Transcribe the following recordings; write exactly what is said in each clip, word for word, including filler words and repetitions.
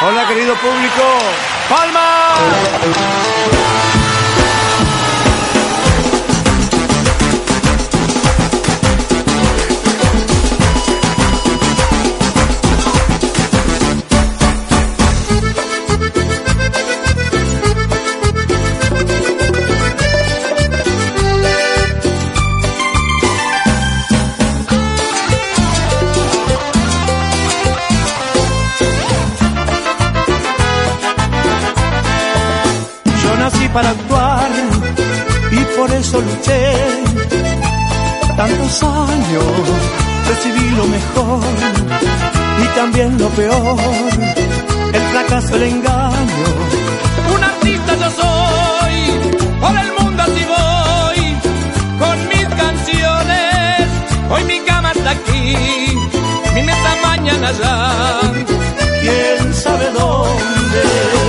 Hola, querido público. ¡Palma! Para actuar y por eso luché tantos años, recibí lo mejor y también lo peor, el fracaso, el engaño. Un artista yo soy, por el mundo así voy, con mis canciones. Hoy mi cama está aquí, mi mesa mañana allá, quién sabe dónde.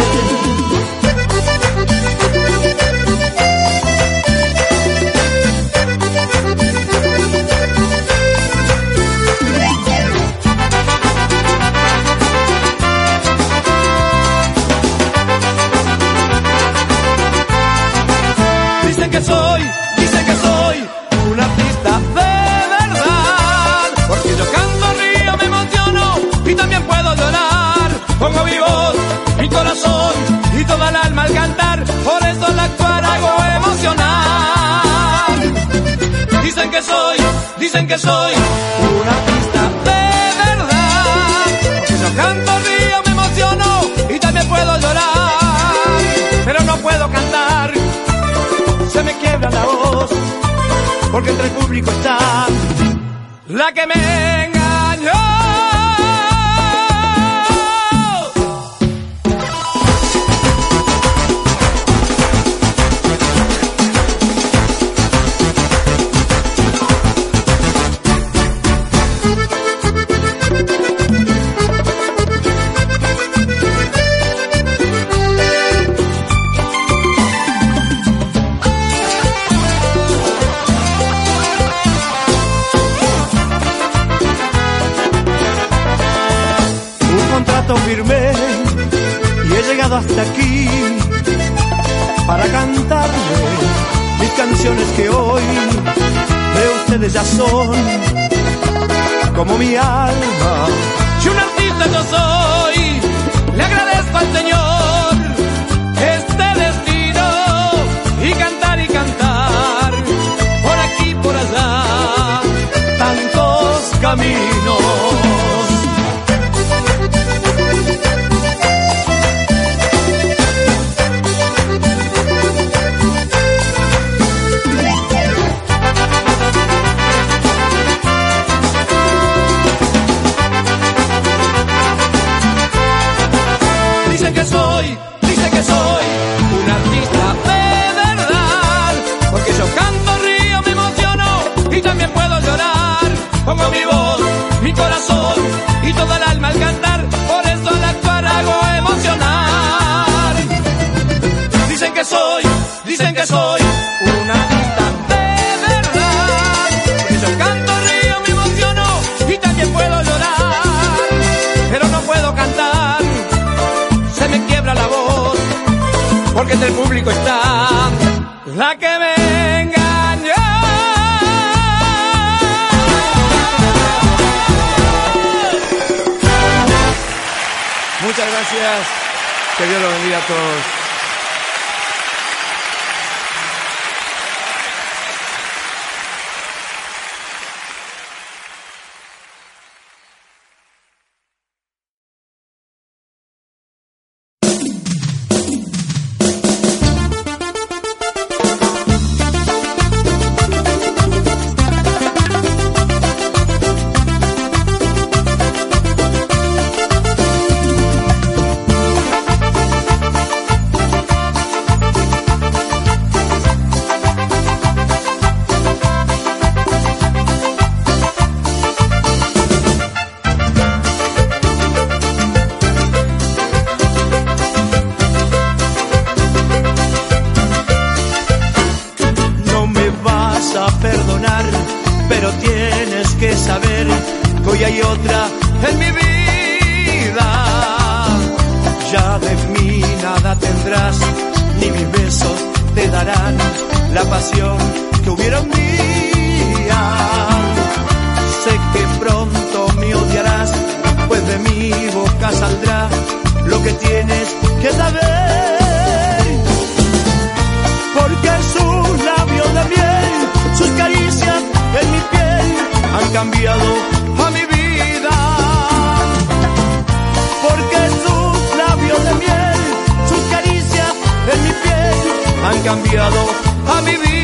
Que soy, dicen que soy un artista de verdad, porque yo canto, río, me emociono y también puedo llorar. Pongo mi voz, mi corazón y toda el alma al cantar, por eso al actuar hago emocionar. Dicen que soy, dicen que soy un artista de verdad, porque yo canto, río, me emociono y también puedo llorar, pero no puedo cantar. Se me quiebra la voz, porque entre el público está la que me engañó. Firmé y he llegado hasta aquí para cantarle mis canciones que hoy de ustedes ya son como mi alma. Si un artista yo soy, le agradezco al Señor este destino y cantar y cantar por aquí por allá tantos caminos. Dicen que soy, dicen que soy un artista de verdad, porque yo canto, río, me emociono y también puedo llorar. Pongo mi voz, mi corazón y toda el alma al cantar, por eso al actuar hago emocionar. Dicen que soy, dicen que soy un artista de verdad, porque yo canto, río, me emociono y también puedo llorar, pero no puedo cantar. Se me quiebra la voz, porque entre el público está la que me engañó. Muchas gracias. Que Dios los bendiga a todos. saber que hoy hay otra en mi vida. Ya de mí nada tendrás, ni mis besos te darán la pasión que hubiera un día. Sé que pronto me odiarás, pues de mi boca saldrá lo que tienes que saber. Porque sus labios de miel, sus caricias en mi piel han cambiado a mi vida. Porque sus labios de miel, sus caricias en mi piel han cambiado a mi vida.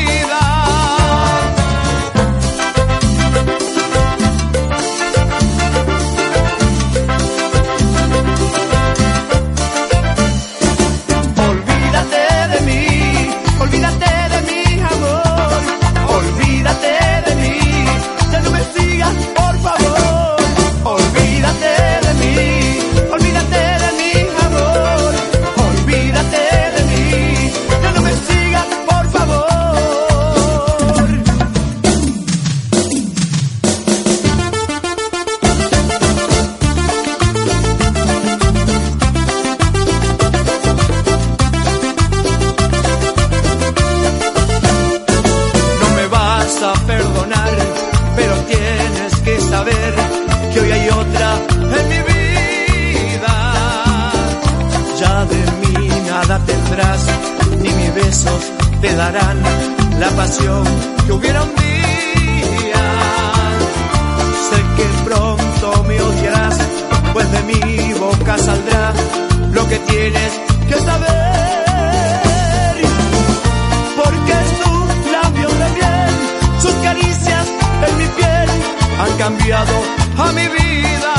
Te darán la pasión que hubiera un día. Sé que pronto me odiarás, pues de mi boca saldrá lo que tienes que saber. Porque sus labios de miel, sus caricias en mi piel han cambiado a mi vida.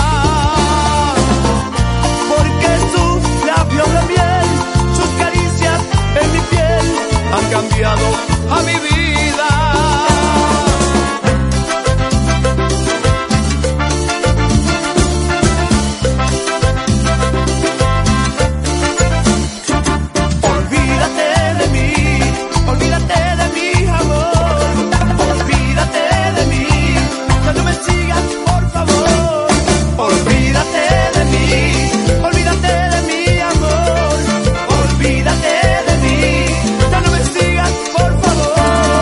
Porque sus labios de miel, sus caricias en mi piel han cambiado a mi vida. Olvídate de mí, olvídate de mi amor. Olvídate de mí, ya no me sigas, por favor. Olvídate de mí, olvídate de mi amor. Olvídate de mí, ya no me sigas, por favor.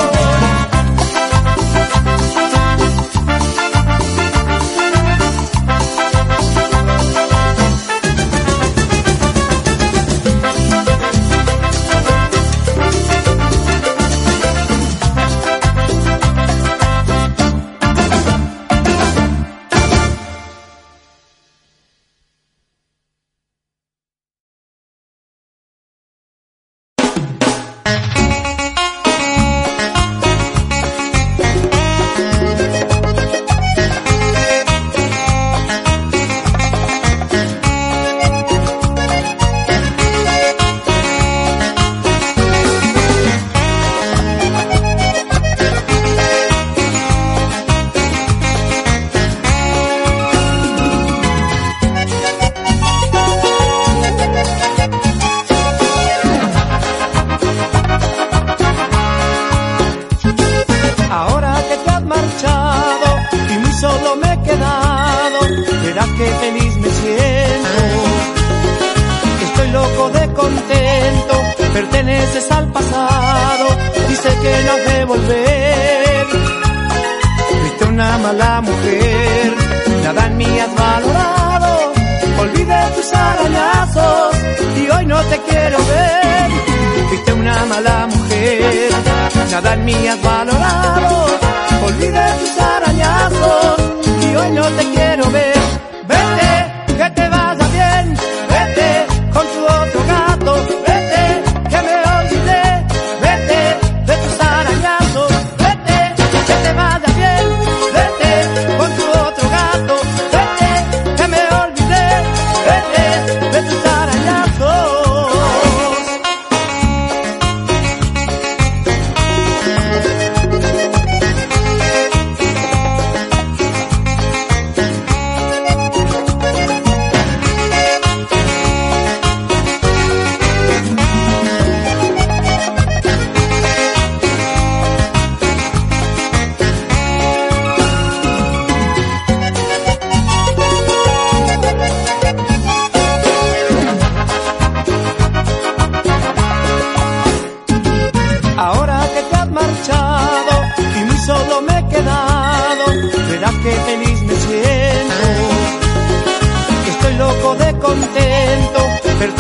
Perteneces al pasado y sé que no has de volver. Fuiste una mala mujer, nada en mí has valorado. Olvidé tus arañazos y hoy no te quiero ver. Fuiste una mala mujer, nada en mí has valorado. Olvidé tus arañazos y hoy no te quiero ver. Vete, que te vaya bien, vete con tu otro gato, vete, que me olvidé, vete de tus arañazos, vete, que te vaya bien, vete con tu otro gato, vete, que me olvidé, vete de tus arañazos.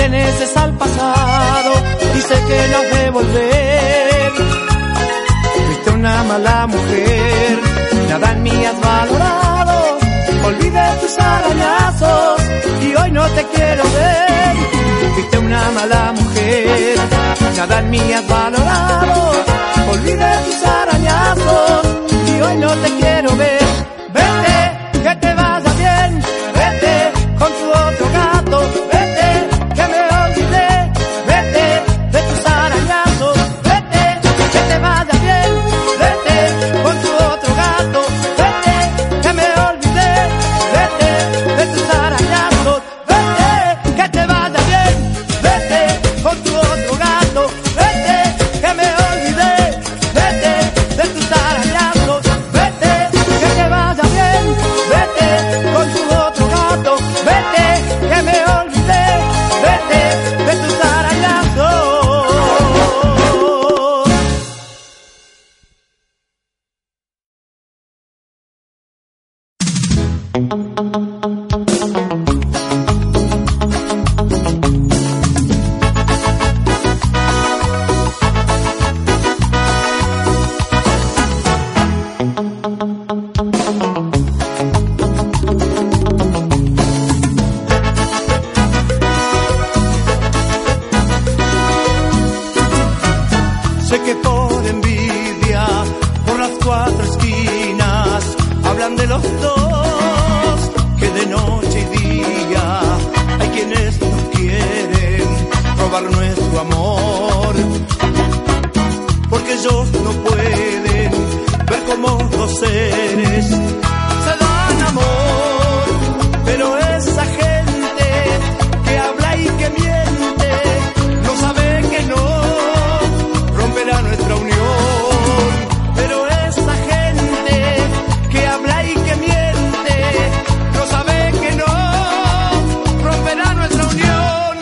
perteneces al pasado y sé que no has de volver. Fuiste una mala mujer, nada en mí has valorado. Olvidé tus arañazos y hoy no te quiero ver. Fuiste una mala mujer, nada en mí has valorado. Olvidé tus arañazos y hoy no te quiero ver. Vete, que te vaya bien, vete con tu otro gato, vete, que me olvidé, vete de tus arañazos, vete, que te vaya bien, vete con tu otro gato, vete, que me olvidé, vete de tus arañazos, vete, que te vaya bien, vete con tu otro gato, vete, que me olvidé, vete de tus arañazos, vete, que te vaya bien, vete con tu otro gato, vete, que me olvidé, vete de tus arañazos. Sé que por envidia, por las cuatro esquinas, hablan de los dos, que de noche y día hay quienes no quieren robar nuestro amor, porque ellos no pueden ver cómo dos seres se dan amor, pero esa gente que habla y que miente no sabe que no romperá nuestra unión, pero esa gente que habla y que miente no sabe que no romperá nuestra unión.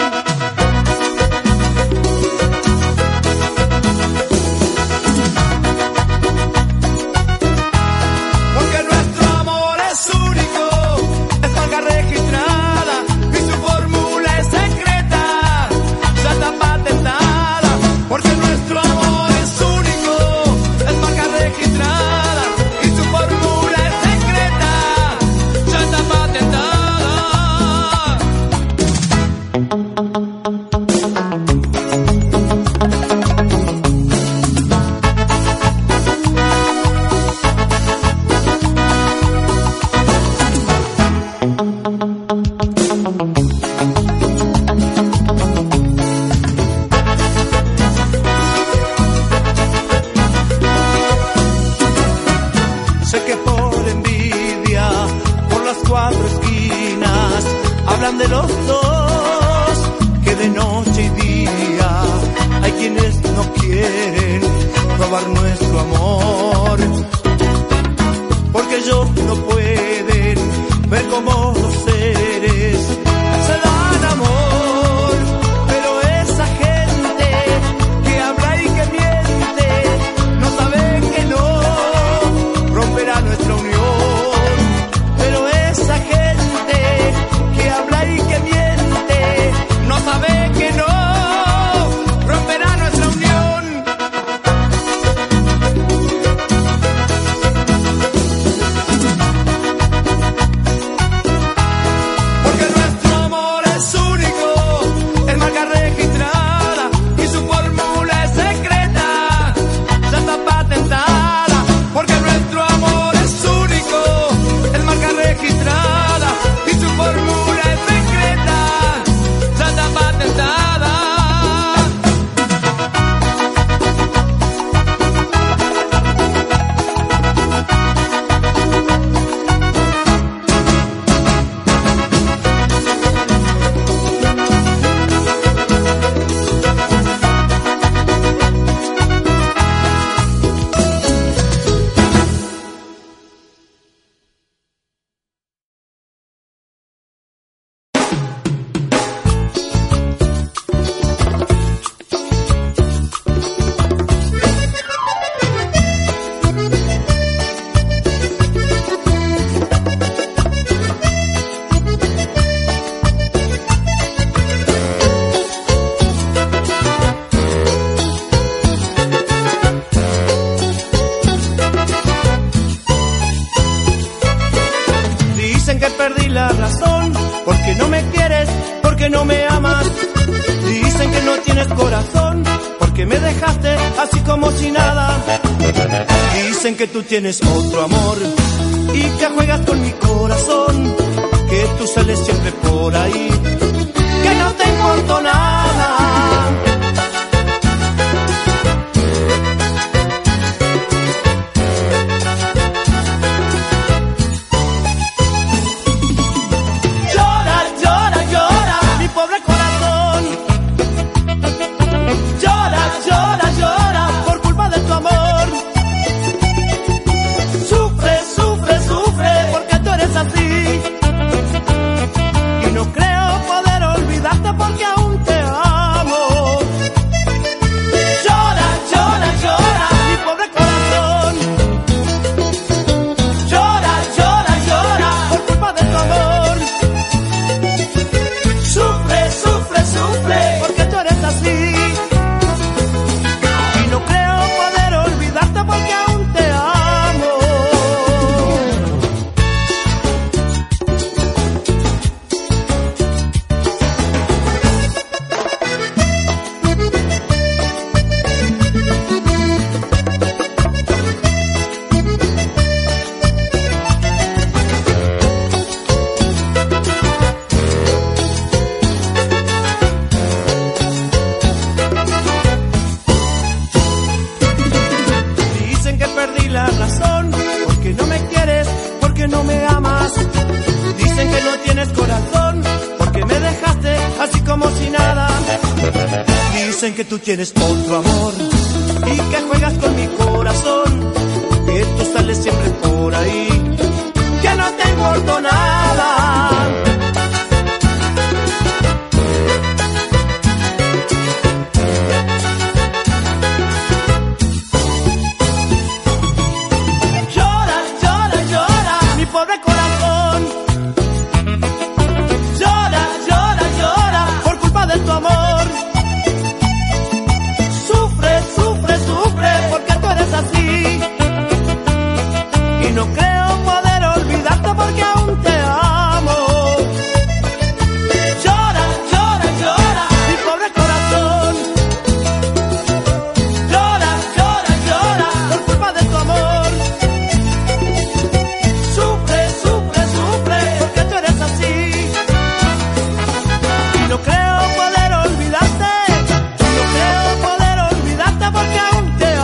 Porque nuestro amor es único, es marca registrada y su fórmula es secreta, ya está patentada. Porque nuestro amor es único, es marca registrada y su fórmula es secreta, ya está patentada. Sé que por envidia, por las cuatro esquinas, hablan de los dos, que de noche y día hay quienes no quieren robar nuestro amor, porque ellos no pueden ver cómo los seres se dan amor, pero esa gente que habla y que miente no sabe que no romperá nuestra unión, pero esa gente que habla y que miente no sabe que no romperá nuestra unión. Dicen que perdí la razón, porque no me quieres, porque no me amas. Dicen que no tienes corazón, porque me dejaste así como si nada. Dicen que tú tienes otro amor y que juegas con mi corazón, que tú sales siempre por ahí, que no te importo nada. Porque aún te amo. Llora, llora, llora, mi pobre corazón. Llora, llora, llora, por culpa de tu amor. Sufre, sufre, sufre, porque tú eres así. Y no creo poder olvidarte porque aún te amo. Dicen que tú tienes otro amor y que juegas con mi corazón, que tú sales siempre por ahí, que no te importo nada. Llora, llora, llora, mi pobre corazón. Llora, llora, llora, por culpa de tu amor. Así, y no creo poder olvidarte porque aún te amo. Llora, llora, llora, mi pobre corazón. Llora, llora, llora, por culpa de tu amor. Sufre, sufre, sufre, porque tú eres así. Y no creo poder olvidarte, no creo poder olvidarte porque aún te amo.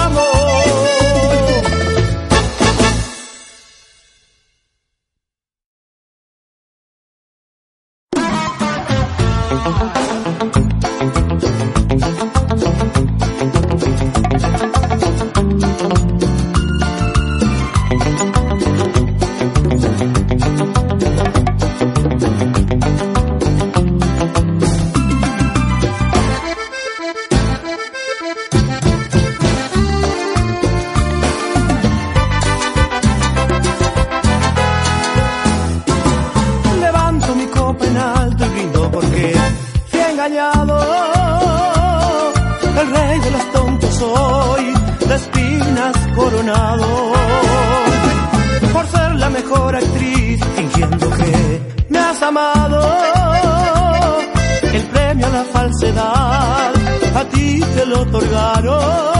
El rey de los tontos soy, de espinas coronado, por ser la mejor actriz, fingiendo que me has amado. El premio a la falsedad a ti te lo otorgaron.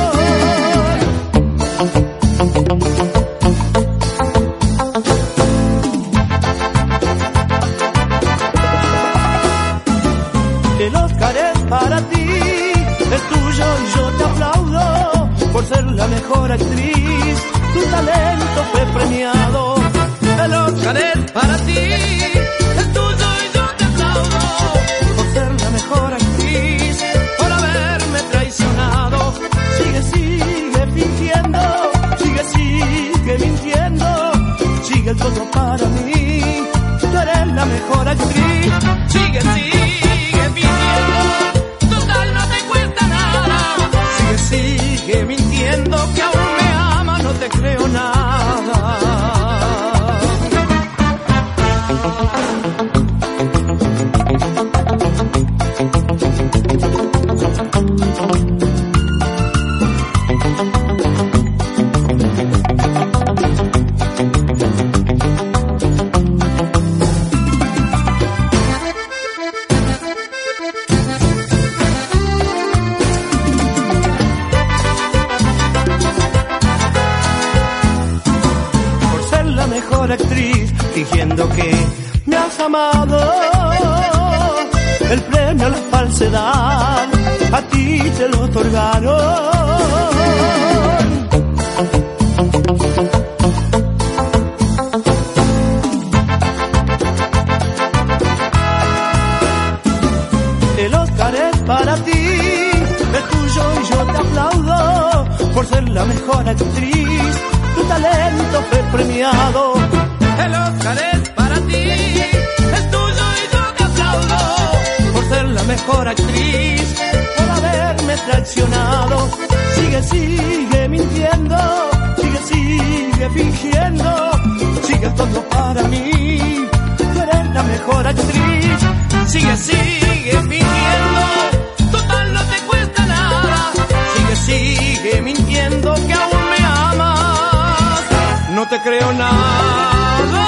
El Oscar es para ti, es tuyo y yo te aplaudo por ser la mejor actriz, tu talento fue premiado. El Oscar es para ti, es tuyo y yo te aplaudo por ser la mejor actriz, por haberme traicionado. Sigue, sigue fingiendo, sigue, sigue mintiendo, sigue todo para mí, tú eres la mejor actriz. Sigue, sigue total, no te cuesta nada. Sigue, sigue mintiendo que aún me ama, no te creo nada. que me has amado. El premio a la falsedad a ti te lo otorgaron. El Oscar es para ti, es tuyo y yo te aplaudo por ser la mejor actriz. Tu talento fue premiado. El Oscar es para ti, es tuyo y yo te aplaudo por ser la mejor actriz, por haberme traicionado. Sigue, sigue mintiendo, sigue, sigue fingiendo, sigue todo para mí. Tú eres la mejor actriz. Sigue, sigue fingiendo, total no te cuesta nada. Sigue, sigue mintiendo que aún me amas. No te creo nada.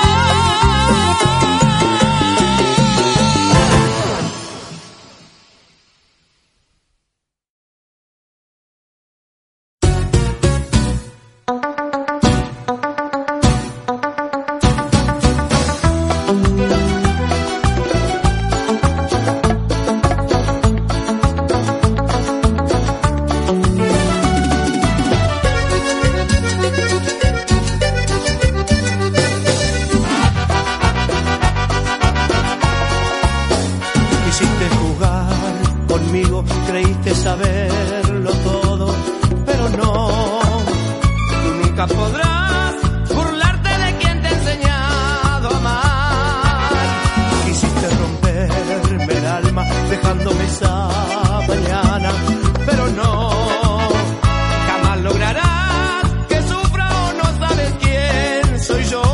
Creíste saberlo todo, pero no. Tú nunca podrás burlarte de quien te ha enseñado a amar. Quisiste romperme el alma dejándome esa mañana, pero no. Jamás lograrás que sufra o no sabes quién soy yo.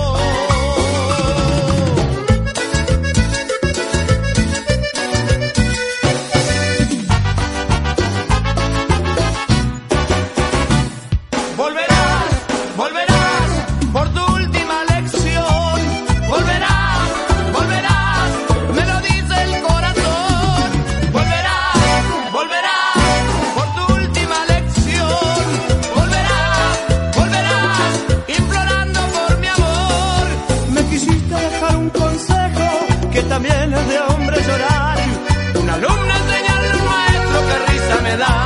También es de hombre llorar. Una alumna enseñarle a un maestro que risa me da.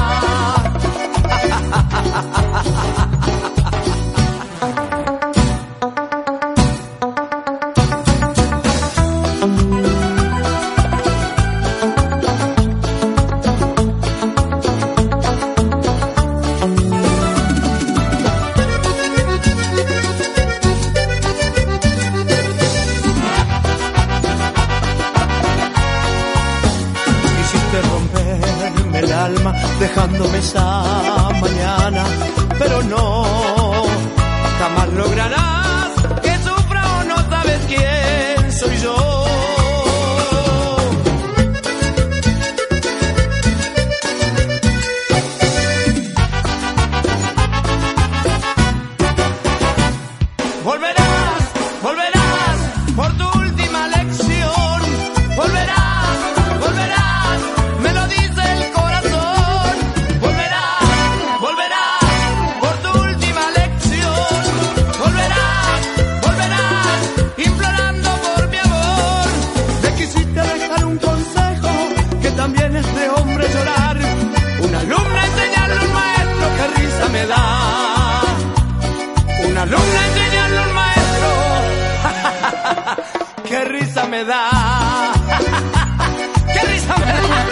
Dejándome esa mañana, pero no. Jamás lograrás que sufra o no sabes quién soy yo. Volverás, volverás por tu última lección. Volverás, volverás, me lo dice el corazón. Volverás, volverás por tu última lección. Volverás, volverás, implorando por mi amor. Me quisiste dejar un consejo que también es de hombre llorar. Una alumna enseñarle a un maestro que risa me da. Una alumna enseñarle a un maestro qué risa me da. Qué risa me da.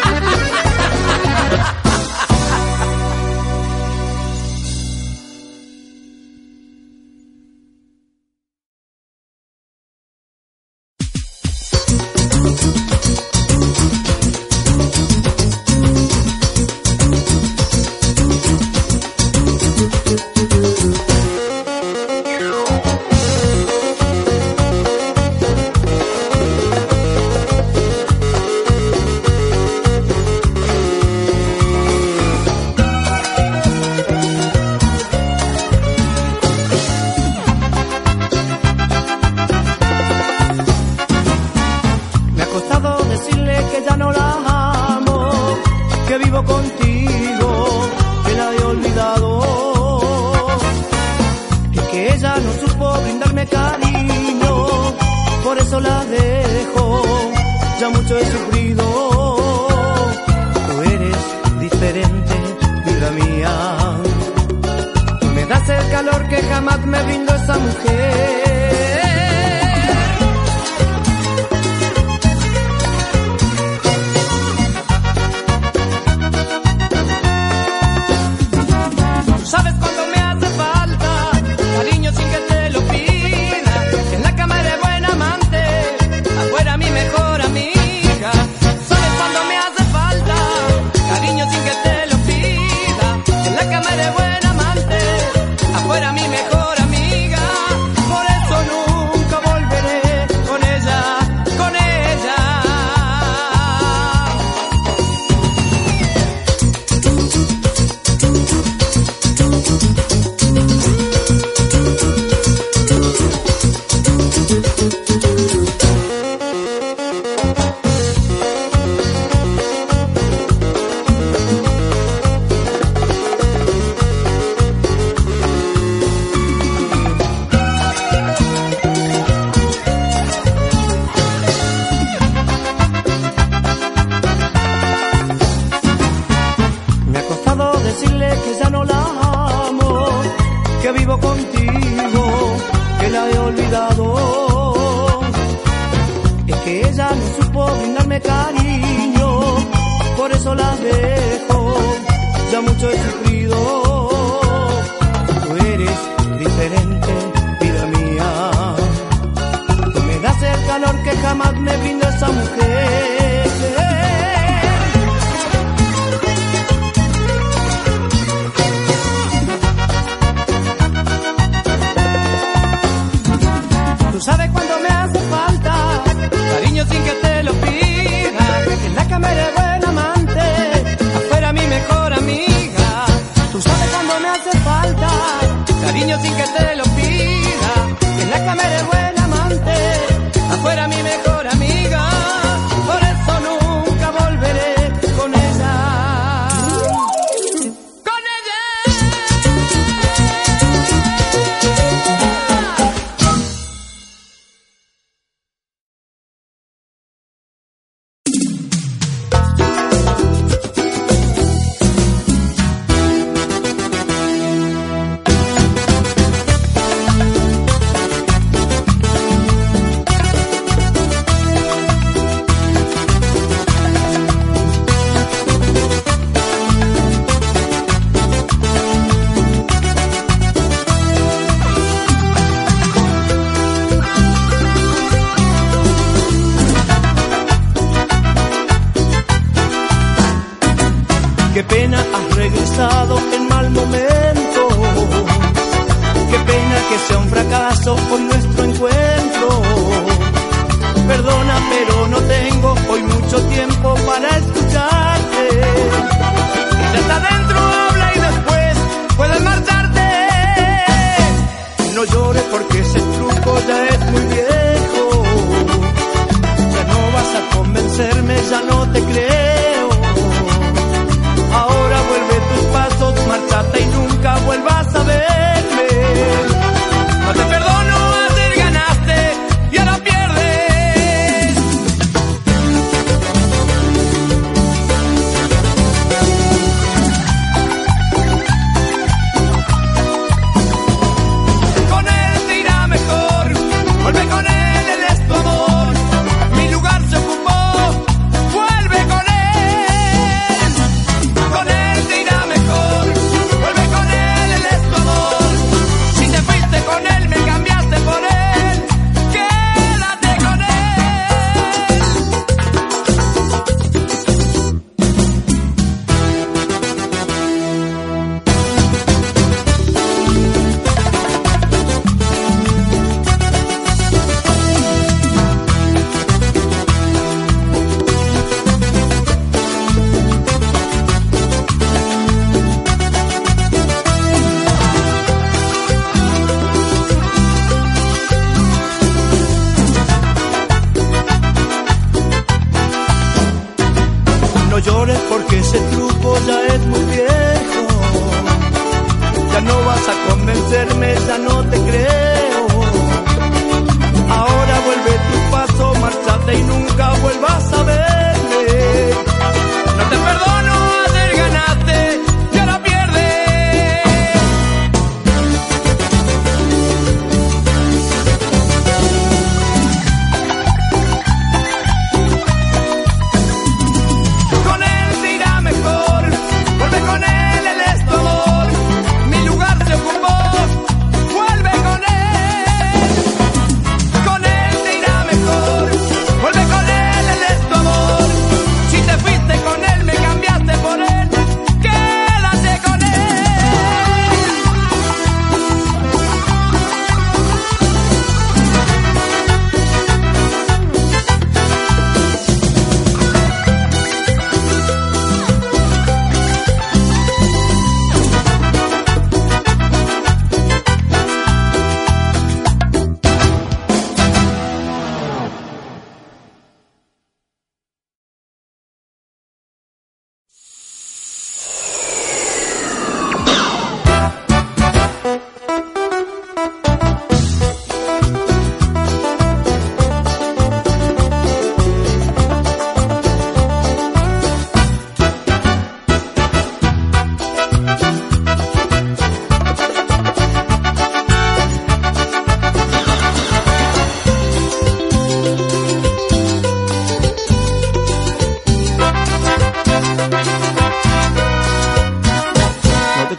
eso la dejo, ya mucho he sufrido. Tú eres diferente, vida mía. Tú me das el calor que jamás me brindó esa mujer. Sabes cuando me hace falta cariño sin que te lo pida. En la cama eres buena amante, afuera mi mejor amiga. Sabes cuando me hace falta cariño sin que te lo pida. En la cama eres buena amante, afuera mi mejor amiga. Por eso nunca volveré con ella, con ella. Me ha costado decirle que ya no la amo, que vivo contigo, que la he olvidado. Es que ella no supo brindarme cariño, por eso la dejo, ya mucho he sufrido. Tú eres diferente, vida mía. Tú me das el calor que jamás me brindó esa mujer. Tú sabes cuando me hace falta cariño sin que te lo pida. En la cama eres buena amante, afuera mi mejor amiga. Tú sabes cuando me hace falta cariño sin que te lo pida. En la cama eres buena amante, afuera mi mejor amiga. Por eso nunca volveré con ella. ¡Con ella! Qué pena has regresado en mal momento. Qué pena que sea un fracaso hoy nuestro encuentro. Perdona, pero no tengo hoy mucho tiempo para escucharte. Ella está dentro, habla y después puedes marcharte. No llores porque ese truco ya es muy viejo. Ya no vas a convencerme, ya no te creo. Ahora vuelve tus pasos, márchate y nunca vuelvas a verme. No te perdono, ayer ganaste y ahora pierdes. Con él te irá mejor, vuelve con él, él es tu amor. Mi lugar se ocupó, vuelve con él. Con él te irá mejor, vuelve con él, él es tu amor. Si te fuiste con él, me cambiaste por él, quédate con él. No llores porque ese truco ya es muy viejo. Ya no vas a convencerme, ya no te creo. Ahora vuelve tus pasos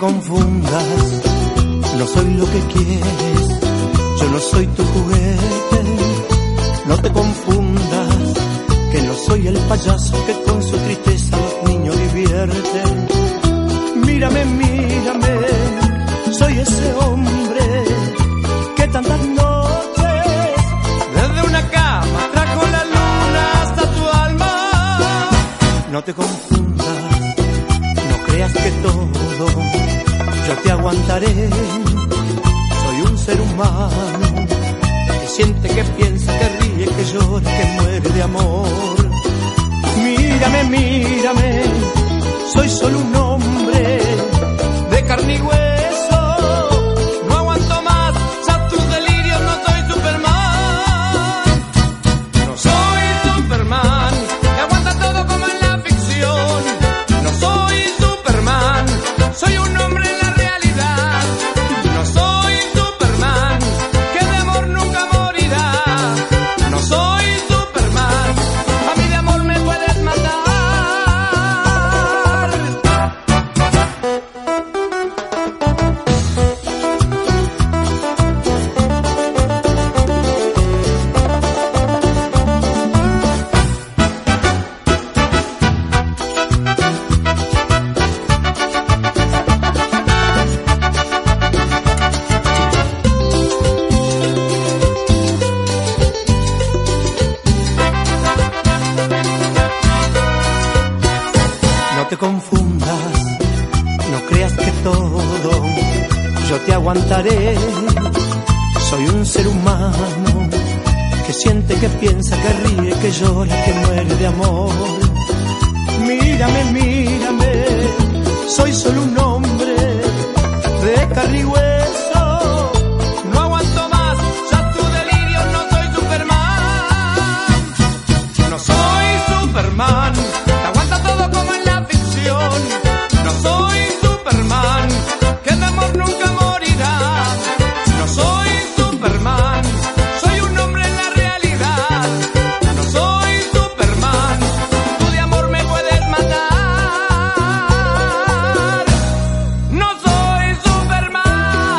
confundas, no soy lo que quieres, yo no soy tu juguete. No te confundas, que no soy el payaso que con su tristeza los niños divierten. Mírame, mírame, soy ese hombre que tantas noches desde una cama trajo la luna hasta tu alma. No te confundas, no creas que todo yo te aguantaré. Soy un ser humano que siente, que piensa, que ríe, que llora, que muere de amor. Mírame, mírame, soy solo un hombre de carne y hueso. No aguanto más, ya tus delirios, no soy Superman. No soy Superman, que aguanta todo como en la ficción. No soy Superman, soy un hombre en la realidad. No soy Superman, que de amor nunca morirá. No soy Superman, a mí de amor me puedes matar. No te confundas, no creas que todo yo te aguantaré. Soy un ser humano que siente, que piensa, que ríe, que llora, que muere de amor. Mírame, mírame, soy solo un hombre de carne y hueso. No aguanto más, ya tu delirio, no soy Superman. No soy Superman, te aguanta todo como en la ficción. No soy Superman, que de amor nunca morirá. No soy Superman, soy un hombre en la realidad. No soy Superman, tú de amor me puedes matar. No soy Superman.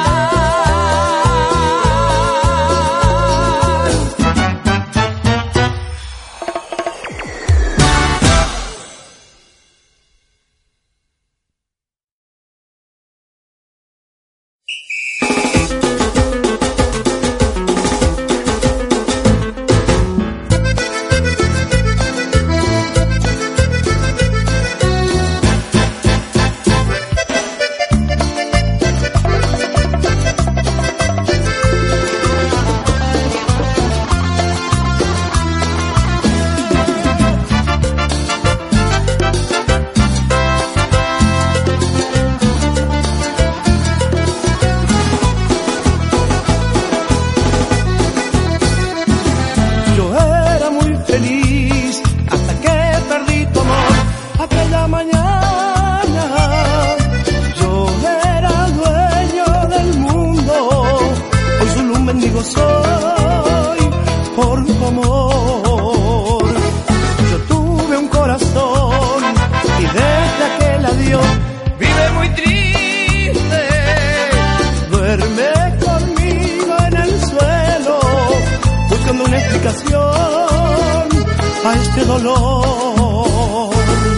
Yo era muy feliz hasta que perdí tu amor aquella mañana. Yo era dueño del mundo, hoy solo un mendigo soy por tu amor. Yo tuve un corazón y desde aquel adiós Vive muy triste, duerme conmigo en el suelo, buscando una explicación a este dolor.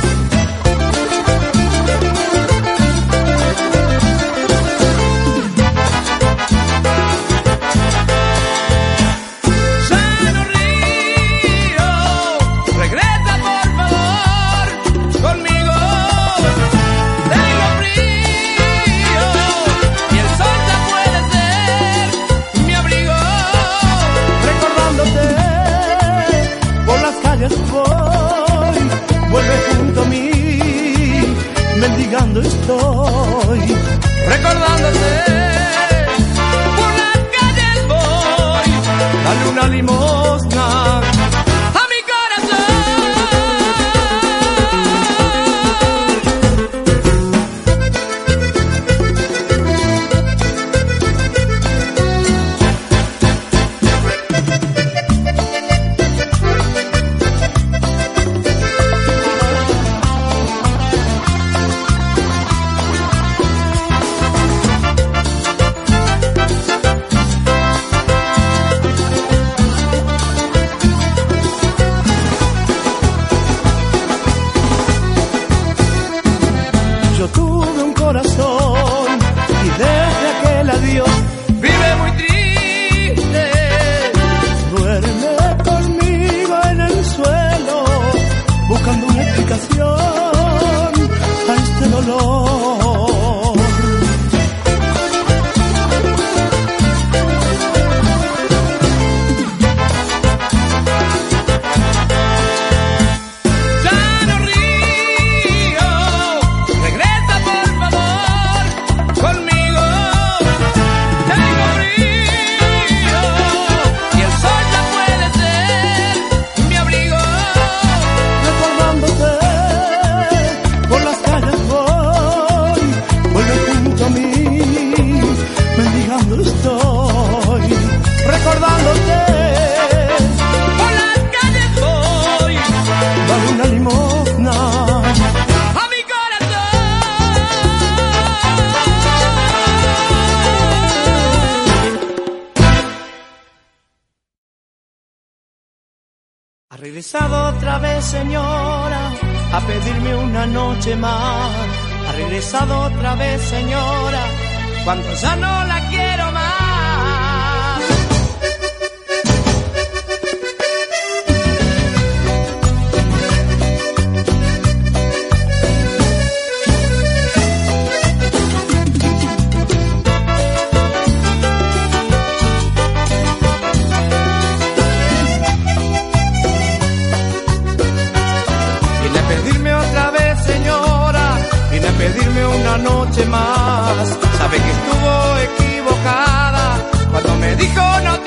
ya no río, regresa por favor conmigo. Tengo frío y el sol ya puede ser mi abrigo. Recordándote por las calles voy, vuelve Ha regresado otra vez, señora, a pedirme una noche más. Ha regresado otra vez, señora, cuando ya no la quiero más. Pedirme una noche más, sabe que estuvo equivocada cuando me dijo no